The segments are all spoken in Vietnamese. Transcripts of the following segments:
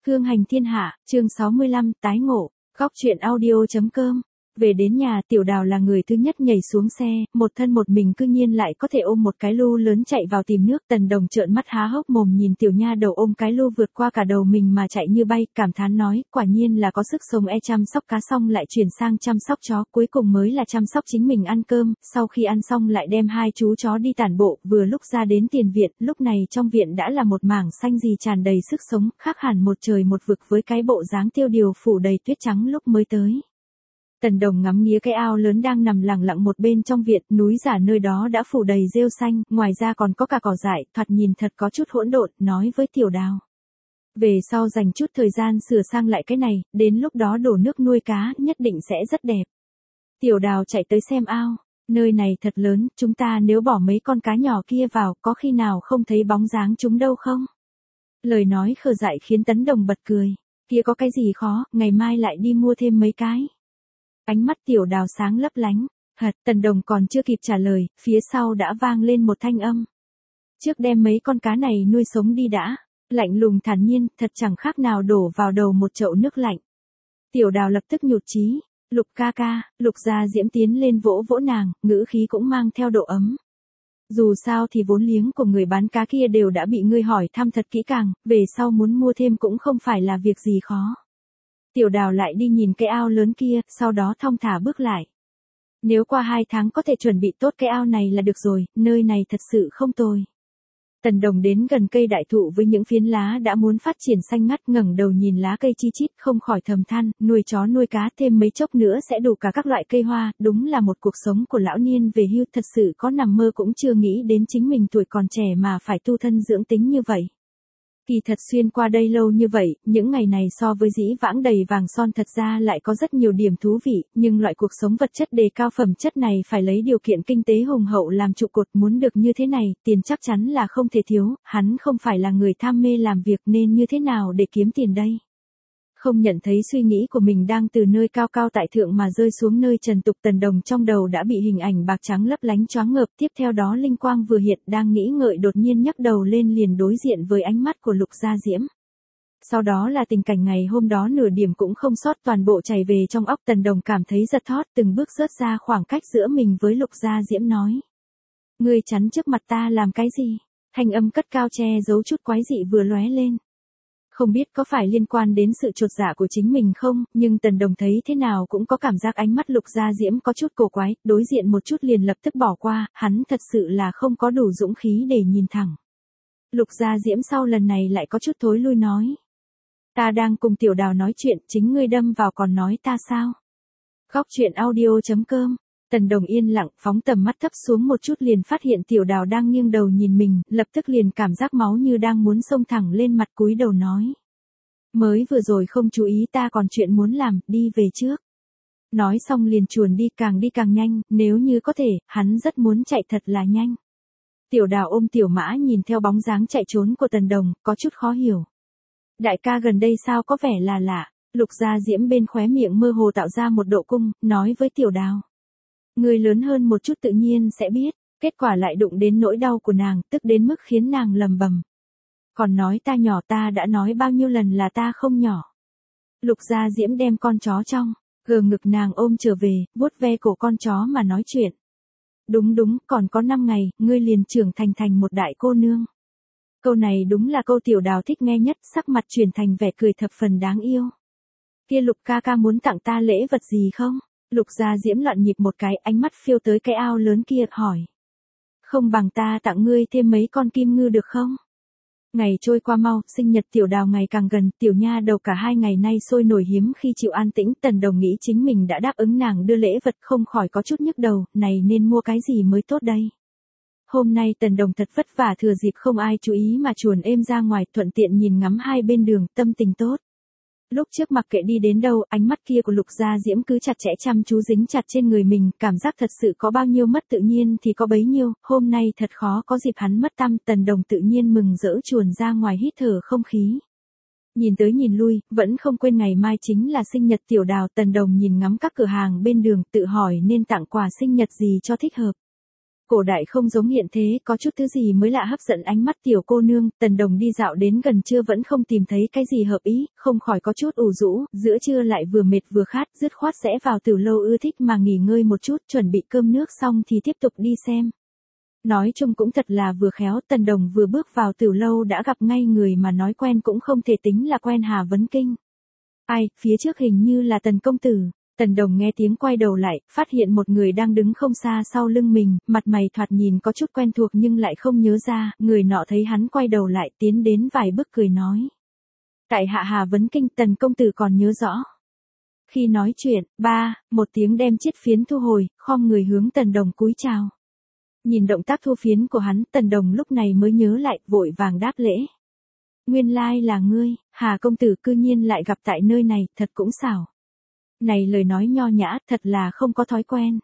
Hương hành thiên hạ, chương 65, tái ngộ, góc truyện audio.com. Về đến nhà, Tiểu Đào là người thứ nhất nhảy xuống xe, một thân một mình cư nhiên lại có thể ôm một cái lu lớn chạy vào tìm nước. Tần Đồng trợn mắt há hốc mồm nhìn tiểu nha đầu ôm cái lu vượt qua cả đầu mình mà chạy như bay, cảm thán nói, quả nhiên là có sức sống. Chăm sóc cá xong lại chuyển sang chăm sóc chó, cuối cùng mới là chăm sóc chính mình ăn cơm. Sau khi ăn xong lại đem hai chú chó đi tản bộ. Vừa lúc ra đến tiền viện, lúc này trong viện đã là một mảng xanh gì tràn đầy sức sống, khác hẳn một trời một vực với cái bộ dáng tiêu điều phủ đầy tuyết trắng lúc mới tới. Tần Đồng ngắm nghía cái ao lớn đang nằm lặng lặng một bên trong viện, núi giả nơi đó đã phủ đầy rêu xanh, ngoài ra còn có cả cỏ dại, thoạt nhìn thật có chút hỗn độn, nói với Tiểu Đào. Về sau dành chút thời gian sửa sang lại cái này, đến lúc đó đổ nước nuôi cá, nhất định sẽ rất đẹp. Tiểu Đào chạy tới xem ao, nơi này thật lớn, chúng ta nếu bỏ mấy con cá nhỏ kia vào, có khi nào không thấy bóng dáng chúng đâu không? Lời nói khờ dại khiến Tấn Đồng bật cười, kia có cái gì khó, ngày mai lại đi mua thêm mấy cái. Ánh mắt Tiểu Đào sáng lấp lánh, Tần Đồng còn chưa kịp trả lời, phía sau đã vang lên một thanh âm. Trước đem mấy con cá này nuôi sống đi đã, lạnh lùng thản nhiên, thật chẳng khác nào đổ vào đầu một chậu nước lạnh. Tiểu Đào lập tức nhụt chí, Lục ca ca, Lục Gia Diễm tiến lên vỗ vỗ nàng, ngữ khí cũng mang theo độ ấm. Dù sao thì vốn liếng của người bán cá kia đều đã bị ngươi hỏi thăm thật kỹ càng, về sau muốn mua thêm cũng không phải là việc gì khó. Tiểu Đào lại đi nhìn cái ao lớn kia, sau đó thong thả bước lại. Nếu qua 2 tháng có thể chuẩn bị tốt cái ao này là được rồi, nơi này thật sự không tồi. Tần Đồng đến gần cây đại thụ với những phiến lá đã muốn phát triển xanh ngắt, ngẩng đầu nhìn lá cây chi chít, không khỏi thầm than, nuôi chó nuôi cá thêm mấy chốc nữa sẽ đủ cả các loại cây hoa, đúng là một cuộc sống của lão niên về hưu, thật sự có nằm mơ cũng chưa nghĩ đến chính mình tuổi còn trẻ mà phải tu thân dưỡng tính như vậy. Kỳ thật xuyên qua đây lâu như vậy, những ngày này so với dĩ vãng đầy vàng son thật ra lại có rất nhiều điểm thú vị, nhưng loại cuộc sống vật chất đề cao phẩm chất này phải lấy điều kiện kinh tế hùng hậu làm trụ cột, muốn được như thế này, tiền chắc chắn là không thể thiếu, hắn không phải là người tham mê làm việc nên như thế nào để kiếm tiền đây? Không nhận thấy suy nghĩ của mình đang từ nơi cao cao tại thượng mà rơi xuống nơi trần tục. Tần Đồng trong đầu đã bị hình ảnh bạc trắng lấp lánh choáng ngợp, tiếp theo đó linh quang vừa hiện, đang nghĩ ngợi đột nhiên nhấc đầu lên liền đối diện với ánh mắt của Lục Gia Diễm. Sau đó là tình cảnh ngày hôm đó nửa điểm cũng không sót, toàn bộ chảy về trong óc. Tần Đồng cảm thấy giật thót, từng bước rớt ra khoảng cách giữa mình với Lục Gia Diễm nói. Ngươi chắn trước mặt ta làm cái gì? Thanh âm cất cao che giấu chút quái dị vừa lóe lên. Không biết có phải liên quan đến sự chột dạ của chính mình không, nhưng Tần Đồng thấy thế nào cũng có cảm giác ánh mắt Lục Gia Diễm có chút cổ quái, đối diện một chút liền lập tức bỏ qua, hắn thật sự là không có đủ dũng khí để nhìn thẳng. Lục Gia Diễm sau lần này lại có chút thối lui nói. Ta đang cùng Tiểu Đào nói chuyện, chính ngươi đâm vào còn nói ta sao? Góc truyện audio.com. Tần Đồng yên lặng, phóng tầm mắt thấp xuống một chút liền phát hiện Tiểu Đào đang nghiêng đầu nhìn mình, lập tức liền cảm giác máu như đang muốn xông thẳng lên mặt, cúi đầu nói. Mới vừa rồi không chú ý, ta còn chuyện muốn làm, đi về trước. Nói xong liền chuồn đi càng nhanh, nếu như có thể, hắn rất muốn chạy thật là nhanh. Tiểu Đào ôm Tiểu Mã nhìn theo bóng dáng chạy trốn của Tần Đồng, có chút khó hiểu. Đại ca gần đây sao có vẻ là lạ, Lục Gia Diễm bên khóe miệng mơ hồ tạo ra một độ cung, nói với Tiểu Đào. Người lớn hơn một chút tự nhiên sẽ biết, kết quả lại đụng đến nỗi đau của nàng, tức đến mức khiến nàng lầm bầm. Còn nói ta nhỏ, ta đã nói bao nhiêu lần là ta không nhỏ. Lục Gia Diễm đem con chó trong gờ ngực nàng ôm trở về, vuốt ve cổ con chó mà nói chuyện. Đúng, còn có 5 ngày, ngươi liền trưởng thành một đại cô nương. Câu này đúng là câu Tiểu Đào thích nghe nhất, sắc mặt chuyển thành vẻ cười thập phần đáng yêu. Kia Lục ca ca muốn tặng ta lễ vật gì không? Lục Gia Diễm loạn nhịp một cái, ánh mắt phiêu tới cái ao lớn kia, hỏi. Không bằng ta tặng ngươi thêm mấy con kim ngư được không? Ngày trôi qua mau, sinh nhật Tiểu Đào ngày càng gần, tiểu nha đầu cả 2 ngày nay sôi nổi hiếm khi chịu an tĩnh. Tần Đồng nghĩ chính mình đã đáp ứng nàng đưa lễ vật, không khỏi có chút nhức đầu, này nên mua cái gì mới tốt đây? Hôm nay Tần Đồng thật vất vả thừa dịp không ai chú ý mà chuồn êm ra ngoài, thuận tiện nhìn ngắm hai bên đường, tâm tình tốt. Lúc trước mặc kệ đi đến đâu, ánh mắt kia của Lục Gia Diễm cứ chặt chẽ chăm chú dính chặt trên người mình, cảm giác thật sự có bao nhiêu mất tự nhiên thì có bấy nhiêu, hôm nay thật khó có dịp hắn mất tăm. Tần Đồng tự nhiên mừng rỡ chuồn ra ngoài hít thở không khí. Nhìn tới nhìn lui, vẫn không quên ngày mai chính là sinh nhật Tiểu Đào. Tần Đồng nhìn ngắm các cửa hàng bên đường, tự hỏi nên tặng quà sinh nhật gì cho thích hợp. Cổ đại không giống hiện thế, có chút thứ gì mới lạ hấp dẫn ánh mắt tiểu cô nương, Tần Đồng đi dạo đến gần trưa vẫn không tìm thấy cái gì hợp ý, không khỏi có chút ủ rũ, giữa trưa lại vừa mệt vừa khát, dứt khoát sẽ vào Tử Lâu ưa thích mà nghỉ ngơi một chút, chuẩn bị cơm nước xong thì tiếp tục đi xem. Nói chung cũng thật là vừa khéo, Tần Đồng vừa bước vào Tử Lâu đã gặp ngay người mà nói quen cũng không thể tính là quen Hà Vấn Kinh. Ai, phía trước hình như là Tần công tử. Tần Đồng nghe tiếng quay đầu lại, phát hiện một người đang đứng không xa sau lưng mình, mặt mày thoạt nhìn có chút quen thuộc nhưng lại không nhớ ra, người nọ thấy hắn quay đầu lại tiến đến vài bước cười nói. Tại hạ Hà Vấn Kinh, Tần công tử còn nhớ rõ. Khi nói chuyện, một tiếng đem chiếc phiến thu hồi, khom người hướng Tần Đồng cúi chào. Nhìn động tác thu phiến của hắn, Tần Đồng lúc này mới nhớ lại, vội vàng đáp lễ. Nguyên lai là ngươi, Hà công tử cư nhiên lại gặp tại nơi này, thật cũng xảo. Này lời nói nho nhã, thật là không có thói quen.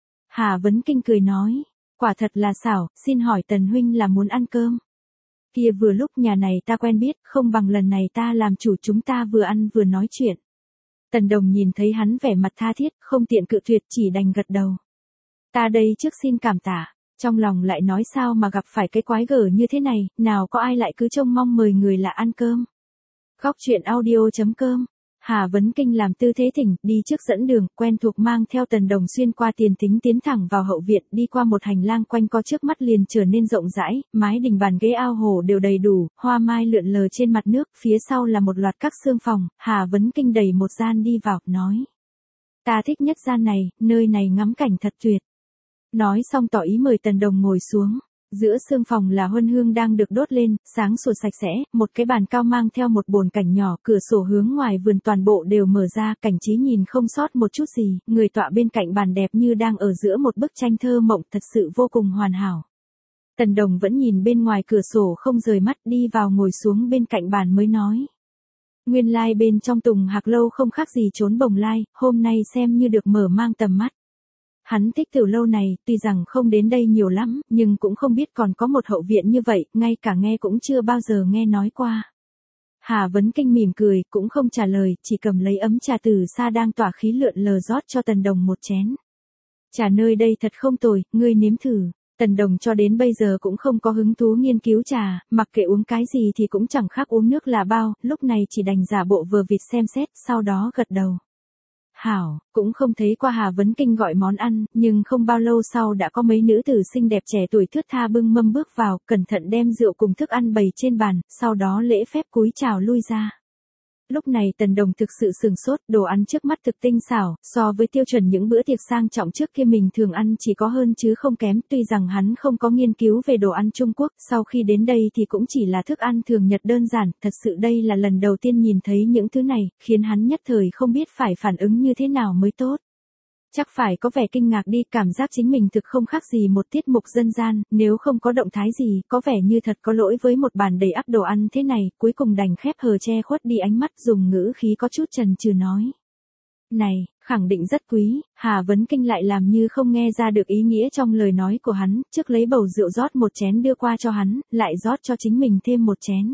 Hà Vấn Kinh cười nói, quả thật là xảo, xin hỏi Tần huynh là muốn ăn cơm. Kia vừa lúc nhà này ta quen biết, không bằng lần này ta làm chủ chúng ta vừa ăn vừa nói chuyện. Tần Đồng nhìn thấy hắn vẻ mặt tha thiết, không tiện cự tuyệt chỉ đành gật đầu. Ta đây trước xin cảm tạ, trong lòng lại nói sao mà gặp phải cái quái gở như thế này, nào có ai lại cứ trông mong mời người lạ ăn cơm. Góc truyện audio.com Hà Vấn Kinh làm tư thế thỉnh, đi trước dẫn đường, quen thuộc mang theo Tần Đồng xuyên qua tiền thính tiến thẳng vào hậu viện, đi qua một hành lang quanh co trước mắt liền trở nên rộng rãi, mái đình bàn ghế ao hồ đều đầy đủ, hoa mai lượn lờ trên mặt nước, phía sau là một loạt các xương phòng, Hà Vấn Kinh đẩy một gian đi vào, nói. Ta thích nhất gian này, nơi này ngắm cảnh thật tuyệt. Nói xong tỏ ý mời Tần Đồng ngồi xuống. Giữa xương phòng là huân hương đang được đốt lên, sáng sủa sạch sẽ, một cái bàn cao mang theo một bồn cảnh nhỏ, cửa sổ hướng ngoài vườn toàn bộ đều mở ra, cảnh trí nhìn không sót một chút gì, người tọa bên cạnh bàn đẹp như đang ở giữa một bức tranh thơ mộng, thật sự vô cùng hoàn hảo. Tần Đồng vẫn nhìn bên ngoài cửa sổ không rời mắt, đi vào ngồi xuống bên cạnh bàn mới nói. Nguyên lai bên trong Tùng Hạc Lâu không khác gì trốn bồng lai, hôm nay xem như được mở mang tầm mắt. Hắn thích Tử Lâu này, tuy rằng không đến đây nhiều lắm, nhưng cũng không biết còn có một hậu viện như vậy, ngay cả nghe cũng chưa bao giờ nghe nói qua. Hà Vấn Kinh mỉm cười, cũng không trả lời, chỉ cầm lấy ấm trà từ xa đang tỏa khí lượn lờ rót cho Tần Đồng một chén. Trà nơi đây thật không tồi, ngươi nếm thử. Tần Đồng cho đến bây giờ cũng không có hứng thú nghiên cứu trà, mặc kệ uống cái gì thì cũng chẳng khác uống nước là bao, lúc này chỉ đành giả bộ vờ vịt xem xét, sau đó gật đầu. Hảo, cũng không thấy qua Hà Vấn Kinh gọi món ăn, nhưng không bao lâu sau đã có mấy nữ tử xinh đẹp trẻ tuổi thướt tha bưng mâm bước vào, cẩn thận đem rượu cùng thức ăn bày trên bàn, sau đó lễ phép cúi chào lui ra. Lúc này Tần Đồng thực sự sừng sốt, đồ ăn trước mắt thực tinh xảo, so với tiêu chuẩn những bữa tiệc sang trọng trước kia mình thường ăn chỉ có hơn chứ không kém, tuy rằng hắn không có nghiên cứu về đồ ăn Trung Quốc, sau khi đến đây thì cũng chỉ là thức ăn thường nhật đơn giản, thật sự đây là lần đầu tiên nhìn thấy những thứ này, khiến hắn nhất thời không biết phải phản ứng như thế nào mới tốt. Chắc phải có vẻ kinh ngạc đi, cảm giác chính mình thực không khác gì một tiết mục dân gian, nếu không có động thái gì, có vẻ như thật có lỗi với một bàn đầy ắp đồ ăn thế này, cuối cùng đành khép hờ che khuất đi ánh mắt, dùng ngữ khí có chút chần chừ nói. Này, khẳng định rất quý, Hà Vấn Kinh lại làm như không nghe ra được ý nghĩa trong lời nói của hắn, trước lấy bầu rượu rót một chén đưa qua cho hắn, lại rót cho chính mình thêm một chén.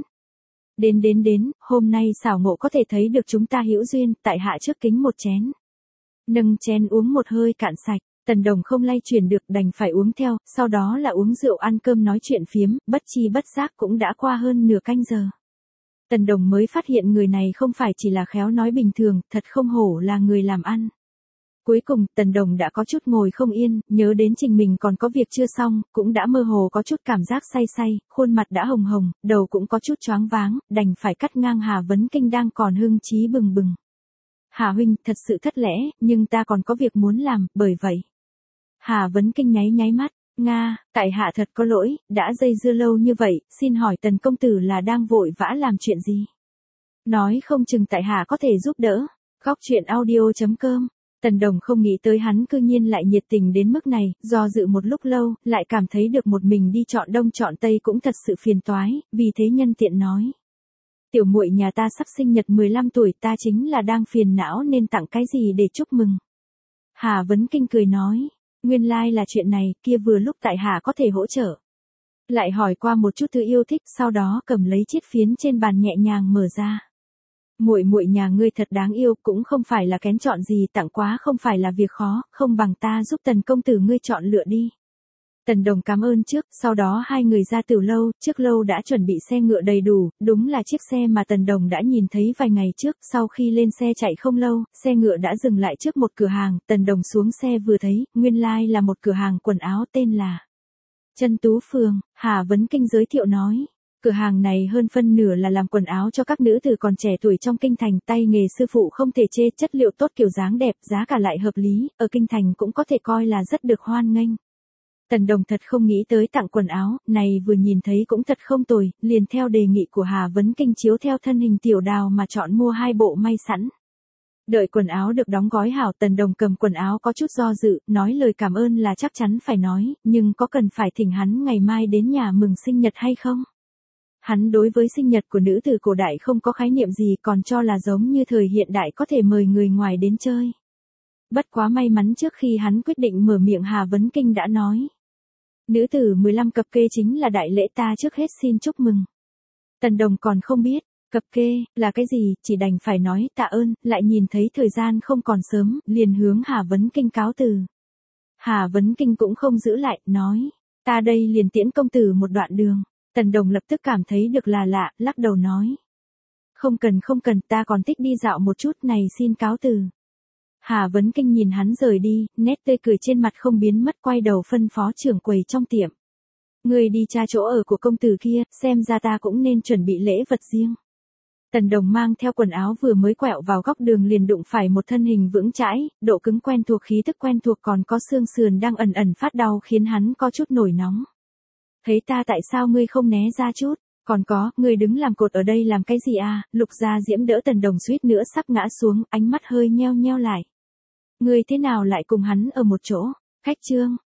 Đến, hôm nay xảo ngộ có thể thấy được chúng ta hữu duyên, tại hạ trước kính một chén. Nâng chén uống một hơi cạn sạch, Tần Đồng không lay chuyển được đành phải uống theo, sau đó là uống rượu ăn cơm nói chuyện phiếm, bất chi bất giác cũng đã qua hơn nửa canh giờ. Tần Đồng mới phát hiện người này không phải chỉ là khéo nói bình thường, thật không hổ là người làm ăn. Cuối cùng, Tần Đồng đã có chút ngồi không yên, nhớ đến trình mình còn có việc chưa xong, cũng đã mơ hồ có chút cảm giác say say, khuôn mặt đã hồng hồng, đầu cũng có chút choáng váng, đành phải cắt ngang Hà Vấn Kinh đang còn hưng trí bừng bừng. Hà huynh, thật sự thất lễ, nhưng ta còn có việc muốn làm, bởi vậy. Hà Vấn Kinh nháy mắt, Nga, tại hạ thật có lỗi, đã dây dưa lâu như vậy, xin hỏi Tần công tử là đang vội vã làm chuyện gì? Nói không chừng tại hạ có thể giúp đỡ. Góc truyện audio.com Tần Đồng không nghĩ tới hắn cư nhiên lại nhiệt tình đến mức này, do dự một lúc lâu, lại cảm thấy được một mình đi chọn đông chọn tây cũng thật sự phiền toái, vì thế nhân tiện nói. Tiểu muội nhà ta sắp sinh nhật 15 tuổi, ta chính là đang phiền não nên tặng cái gì để chúc mừng. Hà Vấn Kinh cười nói, nguyên lai là chuyện này, kia vừa lúc tại hạ có thể hỗ trợ. Lại hỏi qua một chút thứ yêu thích, sau đó cầm lấy chiếc phiến trên bàn nhẹ nhàng mở ra. Muội muội nhà ngươi thật đáng yêu, cũng không phải là kén chọn gì, tặng quá không phải là việc khó, không bằng ta giúp Tần công tử ngươi chọn lựa đi. Tần Đồng cảm ơn trước, sau đó hai người ra Tiểu lâu, trước lâu đã chuẩn bị xe ngựa đầy đủ, đúng là chiếc xe mà Tần Đồng đã nhìn thấy vài ngày trước, sau khi lên xe chạy không lâu, xe ngựa đã dừng lại trước một cửa hàng, Tần Đồng xuống xe vừa thấy, nguyên lai là một cửa hàng quần áo tên là Chân Tú Phường, Hà Vấn Kinh giới thiệu nói. Cửa hàng này hơn phân nửa là làm quần áo cho các nữ từ còn trẻ tuổi trong kinh thành, tay nghề sư phụ không thể chê, chất liệu tốt, kiểu dáng đẹp, giá cả lại hợp lý, ở kinh thành cũng có thể coi là rất được hoan nghênh. Tần Đồng thật không nghĩ tới tặng quần áo, này vừa nhìn thấy cũng thật không tồi, liền theo đề nghị của Hà Vấn Kinh chiếu theo thân hình Tiểu Đào mà chọn mua 2 bộ may sẵn. Đợi quần áo được đóng gói hảo, Tần Đồng cầm quần áo có chút do dự, nói lời cảm ơn là chắc chắn phải nói, nhưng có cần phải thỉnh hắn ngày mai đến nhà mừng sinh nhật hay không? Hắn đối với sinh nhật của nữ từ cổ đại không có khái niệm gì, còn cho là giống như thời hiện đại có thể mời người ngoài đến chơi. Bất quá may mắn trước khi hắn quyết định mở miệng Hà Vấn Kinh đã nói. Nữ tử 15 cập kê chính là đại lễ, ta trước hết xin chúc mừng. Tần Đồng còn không biết, cập kê là cái gì, chỉ đành phải nói tạ ơn, lại nhìn thấy thời gian không còn sớm, liền hướng Hà Vấn Kinh cáo từ. Hà Vấn Kinh cũng không giữ lại, nói, ta đây liền tiễn công tử một đoạn đường. Tần Đồng lập tức cảm thấy được là lạ, lắc đầu nói. Không cần, ta còn thích đi dạo một chút, này xin cáo từ. Hà Vấn Kinh nhìn hắn rời đi, nét tươi cười trên mặt không biến mất, quay đầu phân phó trưởng quầy trong tiệm. Người đi tra chỗ ở của công tử kia, xem ra ta cũng nên chuẩn bị lễ vật riêng. Tần Đồng mang theo quần áo vừa mới quẹo vào góc đường liền đụng phải một thân hình vững chãi, độ cứng quen thuộc, khí tức quen thuộc, còn có xương sườn đang ẩn ẩn phát đau khiến hắn có chút nổi nóng. Thấy ta tại sao ngươi không né ra chút, còn có, ngươi đứng làm cột ở đây làm cái gì à? Lục Gia Diễm đỡ Tần Đồng suýt nữa sắp ngã xuống, ánh mắt hơi nheo nheo lại. Ngươi thế nào lại cùng hắn ở một chỗ? Khách trương,